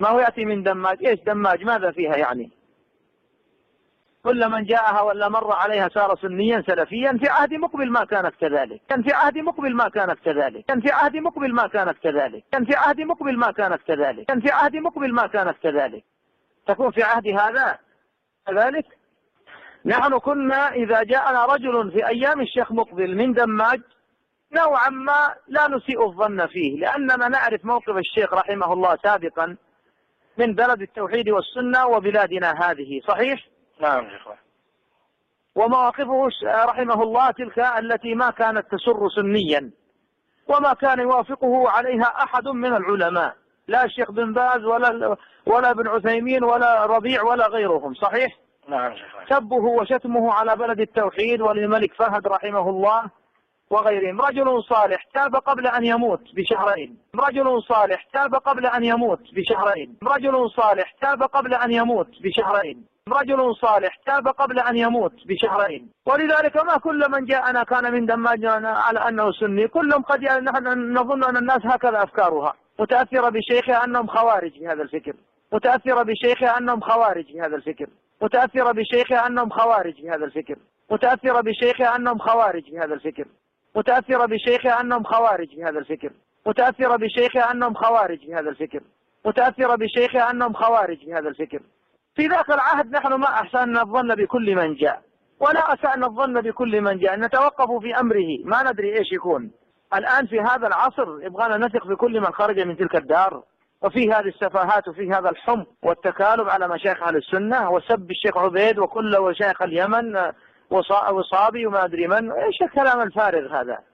ما هو يأتي من دماج. إيش دماج؟ ماذا فيها يعني؟ كل من جاءها ولا مر عليها صار سنيا سلفيا. في عهد مقبل ما كانت كذلك، كان في عهد مقبل ما كانت كذلك، كان في عهد مقبل ما كانت كذلك، كان في عهد مقبل ما كانت كذلك، كان في عهد مقبل ما كانت كذلك. تكون في عهد هذا كذلك. نحن كنا إذا جاءنا رجل في أيام الشيخ مقبل من دماج نوعا ما لا نسيء الظن فيه، لأننا نعرف موقف الشيخ رحمه الله سابقا من بلد التوحيد والسنة وبلادنا هذه. صحيح؟ نعم يا إخوان. ومواقفه رحمه الله تلك التي ما كانت تسر سنيا، وما كان يوافقه عليها أحد من العلماء، لا الشيخ بن باز ولا ابن عثيمين ولا ربيع ولا غيرهم. صحيح؟ نعم يا إخوان. سبه وشتمه على بلد التوحيد وللملك فهد رحمه الله وغيرهم. رجل صالح تاب قبل أن يموت بشهرين، رجل صالح تاب قبل أن يموت بشهرين، رجل صالح تاب قبل أن يموت بشهرين، رجل صالح تاب قبل أن يموت بشهرين. ولذلك ما كل من جاءنا كان من دماجنا على أنه سني، كلهم قد نحن نظن أن الناس هكذا أفكارها، متأثرة بشيخها أنهم خوارج في هذا الفكر، متأثرة بشيخها أنهم خوارج في هذا الفكر، متأثرة بشيخها أنهم خوارج في هذا الفكر، متأثرة بشيخها أنهم خوارج في هذا الفكر، متأثرة بشيخها أنهم خوارج في هذا الفكر، متأثرة بشيخها أنهم خوارج في هذا الفكر، متأثرة بشيخها أنهم خوارج في هذا الفكر. في ذاك العهد نحن ما أحسننا الظن بكل من جاء، ولا أسأنا الظن بكل من جاء، نتوقف في أمره ما ندري إيش يكون. الآن في هذا العصر يبغانا نثق في كل من خرج من تلك الدار، وفي هذه السفاهات وفي هذا الحمق والتكالب على مشايخ أهل السنة وسب الشيخ عبيد وكل وشيخ اليمن وصابي وما أدري من. إيش الكلام الفارغ هذا؟